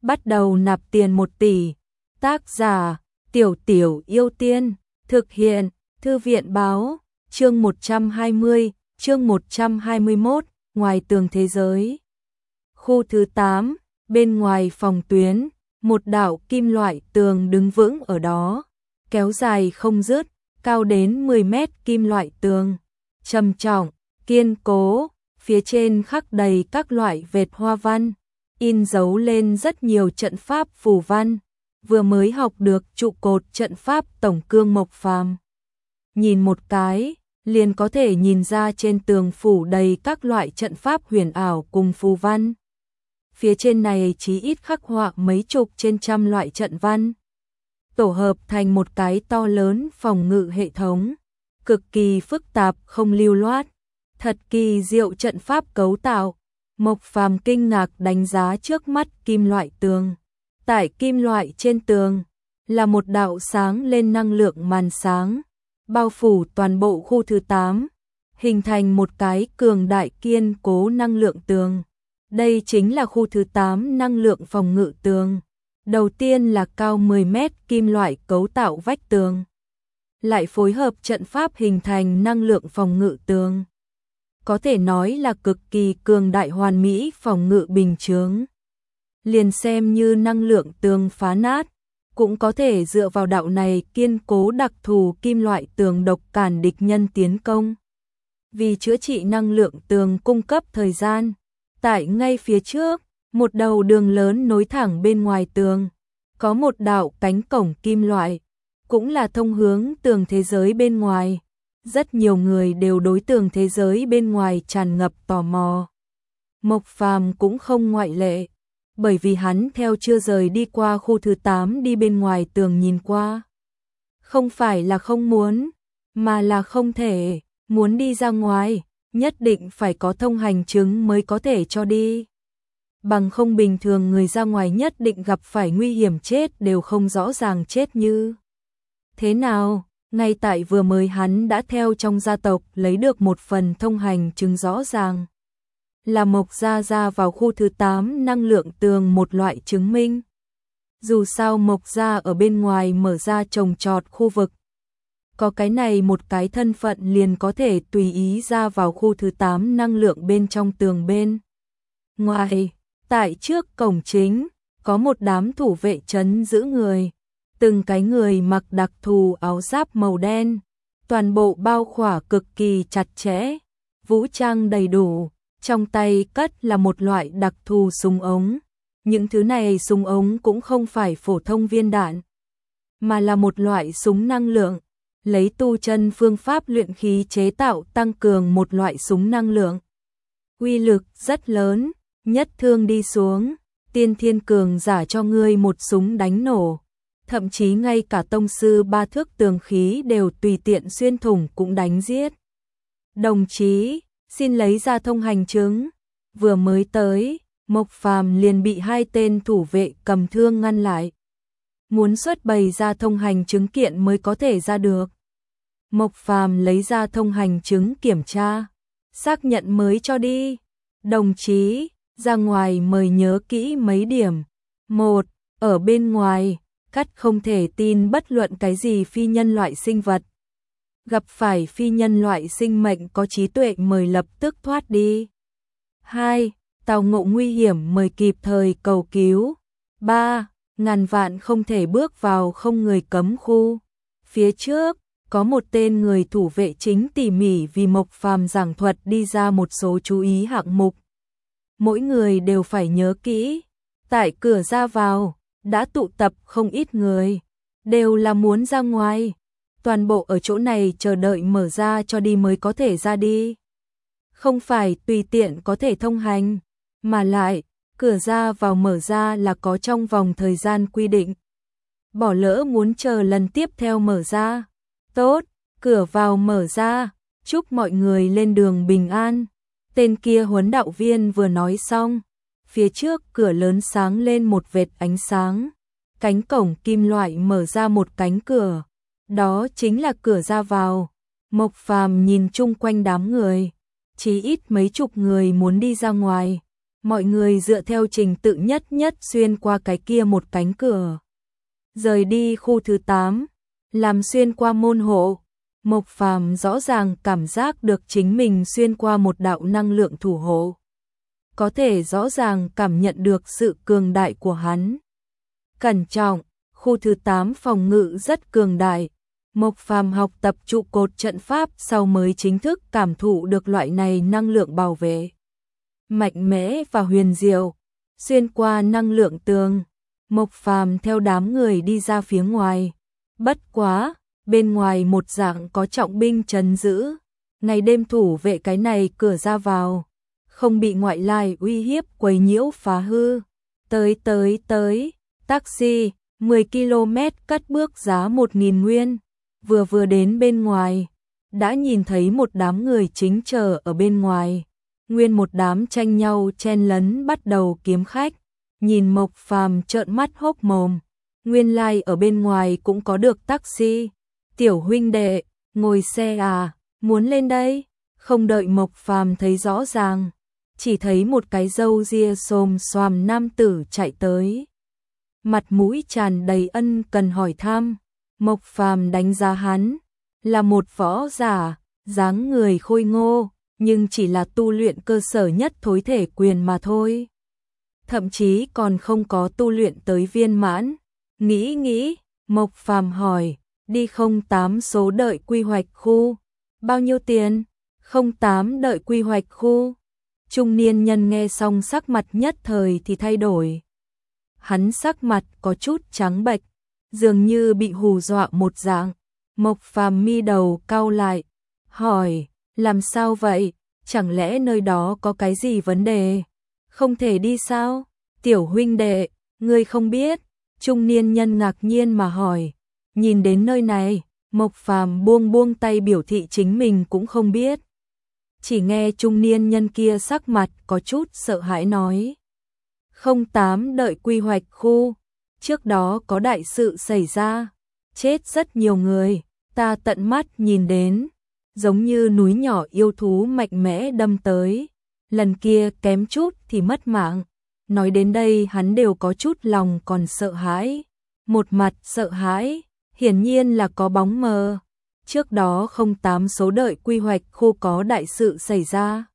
bắt đầu nạp tiền 1 tỷ. Tác giả, Tiểu Tiểu Yêu Tiên, thực hiện, Thư viện báo, chương 120, chương 121, ngoài tường thế giới. Khu thứ 8, bên ngoài phòng tuyến, một đạo kim loại tường đứng vững ở đó, kéo dài không dứt, cao đến 10 mét kim loại tường, trầm trọng, kiên cố, phía trên khắc đầy các loại vệt hoa văn, in dấu lên rất nhiều trận pháp phù văn, vừa mới học được trụ cột trận pháp tổng cương Mộc Phàm. Nhìn một cái, liền có thể nhìn ra trên tường phủ đầy các loại trận pháp huyền ảo cùng phù văn. Phía trên này chí ít khắc họa mấy chục trên trăm loại trận văn, tổ hợp thành một cái to lớn phòng ngự hệ thống, cực kỳ phức tạp không lưu loát, thật kỳ diệu trận pháp cấu tạo. Mộc Phàm kinh ngạc đánh giá trước mắt kim loại tường. Tại kim loại trên tường là một đạo sáng lên năng lượng màn sáng, bao phủ toàn bộ khu thứ 8, hình thành một cái cường đại kiên cố năng lượng tường. Đây chính là khu thứ 8 năng lượng phòng ngự tường. Đầu tiên là cao 10 mét kim loại cấu tạo vách tường, lại phối hợp trận pháp hình thành năng lượng phòng ngự tường. Có thể nói là cực kỳ cường đại hoàn mỹ phòng ngự bình chướng. Liền xem như năng lượng tường phá nát, cũng có thể dựa vào đạo này kiên cố đặc thù kim loại tường độc cản địch nhân tiến công. Vì chữa trị năng lượng tường cung cấp thời gian, tại ngay phía trước, một đầu đường lớn nối thẳng bên ngoài tường, có một đạo cánh cổng kim loại, cũng là thông hướng tường thế giới bên ngoài. Rất nhiều người đều đối tường thế giới bên ngoài tràn ngập tò mò. Mộc Phàm cũng không ngoại lệ, bởi vì hắn theo chưa rời đi qua khu thứ 8 đi bên ngoài tường nhìn qua. Không phải là không muốn, mà là không thể, muốn đi ra ngoài, nhất định phải có thông hành chứng mới có thể cho đi. Bằng không bình thường người ra ngoài nhất định gặp phải nguy hiểm chết đều không rõ ràng chết như thế nào. Ngay tại vừa mới hắn đã theo trong gia tộc lấy được một phần thông hành chứng rõ ràng. Là Mộc gia ra vào khu thứ 8 năng lượng tường một loại chứng minh. Dù sao Mộc gia ở bên ngoài mở ra trồng trọt khu vực. Có cái này một cái thân phận liền có thể tùy ý ra vào khu thứ 8 năng lượng bên trong tường bên ngoài. Tại trước cổng chính, có một đám thủ vệ trấn giữ người. Từng cái người mặc đặc thù áo giáp màu đen, toàn bộ bao khỏa cực kỳ chặt chẽ, vũ trang đầy đủ, trong tay cất là một loại đặc thù súng ống. Những thứ này súng ống cũng không phải phổ thông viên đạn, mà là một loại súng năng lượng, lấy tu chân phương pháp luyện khí chế tạo tăng cường một loại súng năng lượng. Uy lực rất lớn, nhất thương đi xuống, tiên thiên cường giả cho ngươi một súng đánh nổ. Thậm chí ngay cả tông sư 3 thước tường khí đều tùy tiện xuyên thủng cũng đánh giết. Đồng chí, xin lấy ra thông hành chứng. Vừa mới tới, Mộc Phàm liền bị 2 tên thủ vệ cầm thương ngăn lại. Muốn xuất bày ra thông hành chứng kiện mới có thể ra được. Mộc Phàm lấy ra thông hành chứng kiểm tra, xác nhận mới cho đi. Đồng chí, ra ngoài mời nhớ kỹ mấy điểm. 1. Ở bên ngoài cắt không thể tin bất luận cái gì phi nhân loại sinh vật. Gặp phải phi nhân loại sinh mệnh có trí tuệ mời lập tức thoát đi. 2. Tao ngộ nguy hiểm mời kịp thời cầu cứu. 3. Ngàn vạn không thể bước vào không người cấm khu. Phía trước, có một tên người thủ vệ chính tỉ mỉ vì Mộc Phàm giảng thuật đi ra một số chú ý hạng mục. Mỗi người đều phải nhớ kỹ. Tại cửa ra vào đã tụ tập không ít người, đều là muốn ra ngoài. Toàn bộ ở chỗ này chờ đợi mở ra cho đi mới có thể ra đi. Không phải tùy tiện có thể thông hành, mà lại, cửa ra vào mở ra là có trong vòng thời gian quy định. Bỏ lỡ muốn chờ lần tiếp theo mở ra. Tốt, cửa vào mở ra, chúc mọi người lên đường bình an. Tên kia huấn đạo viên vừa nói xong. Phía trước cửa lớn sáng lên một vệt ánh sáng, cánh cổng kim loại mở ra một cánh cửa, đó chính là cửa ra vào. Mộc Phàm nhìn chung quanh đám người, chỉ ít mấy chục người muốn đi ra ngoài, Mọi người dựa theo trình tự nhất nhất xuyên qua cái kia một cánh cửa. Rời đi khu thứ 8, làm xuyên qua môn hộ. Mộc Phàm rõ ràng cảm giác được chính mình xuyên qua một đạo năng lượng thủ hộ. Có thể rõ ràng cảm nhận được sự cường đại của hắn. Cẩn trọng, khu thứ 8 phòng ngự rất cường đại. Mộc Phàm học tập trụ cột trận pháp sau mới chính thức cảm thụ được loại này năng lượng bảo vệ. Mạnh mẽ và huyền diệu, xuyên qua năng lượng tường. Mộc Phàm theo đám người đi ra phía ngoài. Bất quá, bên ngoài một dạng có trọng binh trấn giữ, ngày đêm thủ vệ cái này cửa ra vào, không bị ngoại lai uy hiếp quấy nhiễu phá hư. Tới, taxi, 10 km cất bước giá 1.000 nguyên, vừa đến bên ngoài, đã nhìn thấy một đám người chính chờ ở bên ngoài, nguyên một đám tranh nhau chen lấn bắt đầu kiếm khách, nhìn Mộc Phàm trợn mắt hốc mồm, nguyên lai ở bên ngoài cũng có được taxi. Tiểu huynh đệ, ngồi xe à, muốn lên đây? Không đợi Mộc Phàm thấy rõ ràng, chỉ thấy một cái râu ria xồm xoàm nam tử chạy tới. Mặt mũi tràn đầy ân cần hỏi thăm, Mộc Phàm đánh giá hắn, là một võ giả, dáng người khôi ngô, nhưng chỉ là tu luyện cơ sở nhất thối thể quyền mà thôi. Thậm chí còn không có tu luyện tới viên mãn. Nghĩ, Mộc Phàm hỏi, đi 08 số đợi quy hoạch khu, bao nhiêu tiền? 08 đợi quy hoạch khu. Trung niên nhân nghe xong sắc mặt nhất thời thì thay đổi. Hắn sắc mặt có chút trắng bệch, dường như bị hù dọa một dạng. Mộc Phàm mi đầu cau lại, hỏi, làm sao vậy? Chẳng lẽ nơi đó có cái gì vấn đề? Không thể đi sao? Tiểu huynh đệ, ngươi không biết? Trung niên nhân ngạc nhiên mà hỏi. Nhìn đến nơi này, Mộc Phàm buông tay biểu thị chính mình cũng không biết. Chỉ nghe trung niên nhân kia sắc mặt có chút sợ hãi nói. 08 đợi quy hoạch khu, trước đó có đại sự xảy ra, chết rất nhiều người, ta tận mắt nhìn đến, giống như núi nhỏ yêu thú mạnh mẽ đâm tới, lần kia kém chút thì mất mạng. Nói đến đây hắn đều có chút lòng còn sợ hãi, một mặt sợ hãi, hiển nhiên là có bóng mờ. Trước đó 08 số đợi quy hoạch khu có đại sự xảy ra.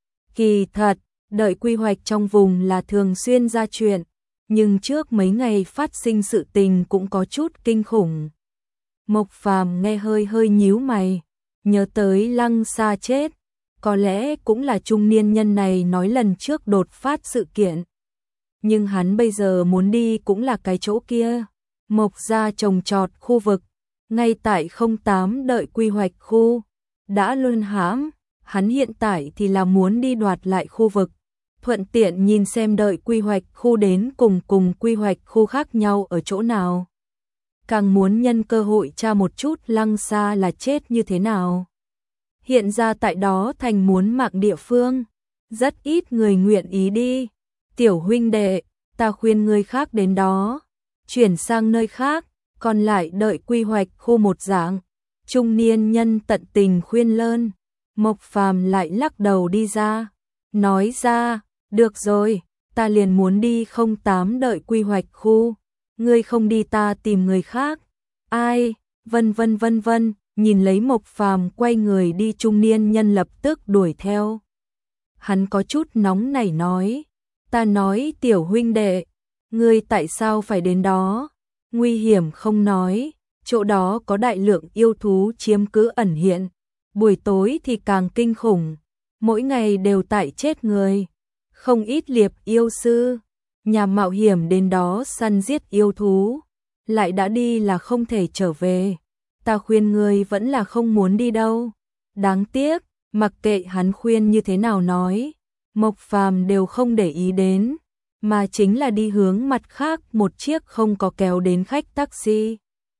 Kỳ thật, đợi quy hoạch trong vùng là thường xuyên ra chuyện, nhưng trước mấy ngày phát sinh sự tình cũng có chút kinh khủng. Mộc Phàm nghe hơi nhíu mày, nhớ tới Lăng Sa chết, có lẽ cũng là trung niên nhân này nói lần trước đột phát sự kiện. Nhưng hắn bây giờ muốn đi cũng là cái chỗ kia, Mộc gia trồng trọt khu vực, ngay tại 08 đợi quy hoạch khu, đã luân hãm, hắn hiện tại thì là muốn đi đoạt lại khu vực, thuận tiện nhìn xem đợi quy hoạch khu đến cùng quy hoạch khu khác nhau ở chỗ nào. Càng muốn nhân cơ hội tra một chút Lăng Sa là chết như thế nào. Hiện ra tại đó thành muốn mạng địa phương, rất ít người nguyện ý đi. Tiểu huynh đệ, ta khuyên người khác đến đó, chuyển sang nơi khác, còn lại đợi quy hoạch khu một dạng. Trung niên nhân tận tình khuyên lơn, Mộc Phàm lại lắc đầu đi ra, nói ra, được rồi, ta liền muốn đi 08 đợi quy hoạch khu, ngươi không đi ta tìm người khác. Ai? Vân, nhìn lấy Mộc Phàm quay người đi, trung niên nhân lập tức đuổi theo. Hắn có chút nóng nảy nói, ta nói tiểu huynh đệ, ngươi tại sao phải đến đó? Nguy hiểm không nói, chỗ đó có đại lượng yêu thú chiếm cứ ẩn hiện, buổi tối thì càng kinh khủng, mỗi ngày đều tại chết người, không ít liệp yêu sư, nhà mạo hiểm đến đó săn giết yêu thú, lại đã đi là không thể trở về. Ta khuyên ngươi vẫn là không muốn đi đâu. Đáng tiếc, mặc kệ hắn khuyên như thế nào nói, Mộc Phàm đều không để ý đến, mà chính là đi hướng mặt khác một chiếc không có kéo đến khách taxi.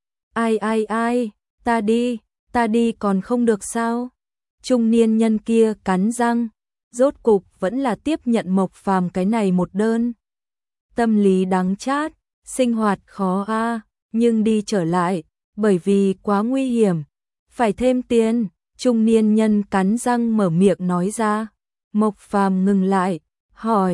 Ai, ta đi còn không được sao? Trung niên nhân kia cắn răng, rốt cục vẫn là tiếp nhận Mộc Phàm cái này một đơn. Tâm lý đắng chát, sinh hoạt khó a, nhưng đi trở lại, bởi vì quá nguy hiểm, phải thêm tiền. Trung niên nhân cắn răng mở miệng nói ra. Mộc Phàm ngừng lại, hỏi,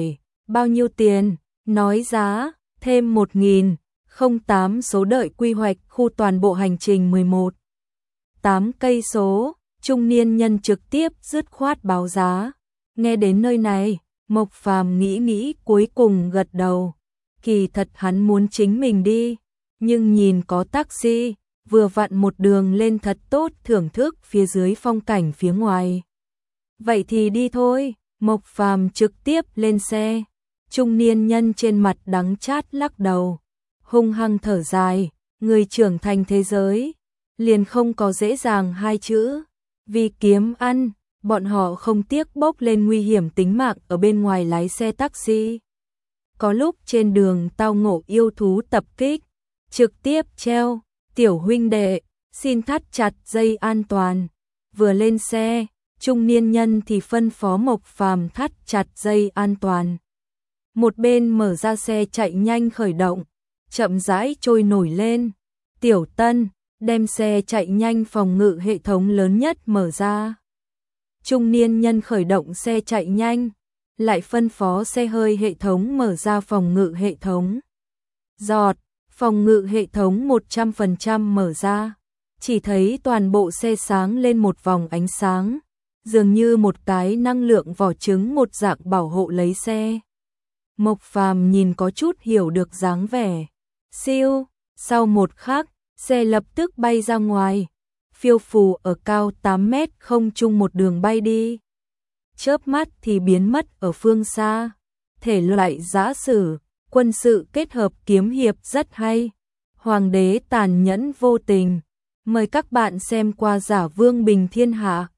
Bao nhiêu tiền? Nói giá, thêm 1.008 số đợi quy hoạch khu toàn bộ hành trình 11,8 cây số, trung niên nhân trực tiếp dứt khoát báo giá. Nghe đến nơi này, Mộc Phàm nghĩ cuối cùng gật đầu. Kỳ thật hắn muốn chính mình đi, nhưng nhìn có taxi, vừa vặn một đường lên thật tốt thưởng thức phía dưới phong cảnh phía ngoài. Vậy thì đi thôi, Mộc Phàm trực tiếp lên xe. Trung niên nhân trên mặt đắng chát lắc đầu, hung hăng thở dài, người trưởng thành thế giới, liền không có dễ dàng hai chữ. Vì kiếm ăn, bọn họ không tiếc bốc lên nguy hiểm tính mạng ở bên ngoài lái xe taxi. Có lúc trên đường tao ngộ yêu thú tập kích, trực tiếp treo, tiểu huynh đệ, xin thắt chặt dây an toàn. Vừa lên xe, trung niên nhân thì phân phó Mộc Phàm thắt chặt dây an toàn. Một bên mở ra xe chạy nhanh khởi động, chậm rãi trôi nổi lên. Tiểu Tân, đem xe chạy nhanh phòng ngự hệ thống lớn nhất mở ra. Trung niên nhân khởi động xe chạy nhanh, lại phân phó xe hơi hệ thống mở ra phòng ngự hệ thống. Giọt, phòng ngự hệ thống 100% mở ra, chỉ thấy toàn bộ xe sáng lên một vòng ánh sáng, dường như một cái năng lượng vỏ trứng một dạng bảo hộ lấy xe. Mộc Phàm nhìn có chút hiểu được dáng vẻ. Siêu, sau một khắc, xe lập tức bay ra ngoài, phiêu phù ở cao 8 mét không trung một đường bay đi. Chớp mắt thì biến mất ở phương xa. Thể loại giã sử, quân sự kết hợp kiếm hiệp rất hay. Hoàng đế tàn nhẫn vô tình. Mời các bạn xem qua Giả Vương Bình Thiên Hạ.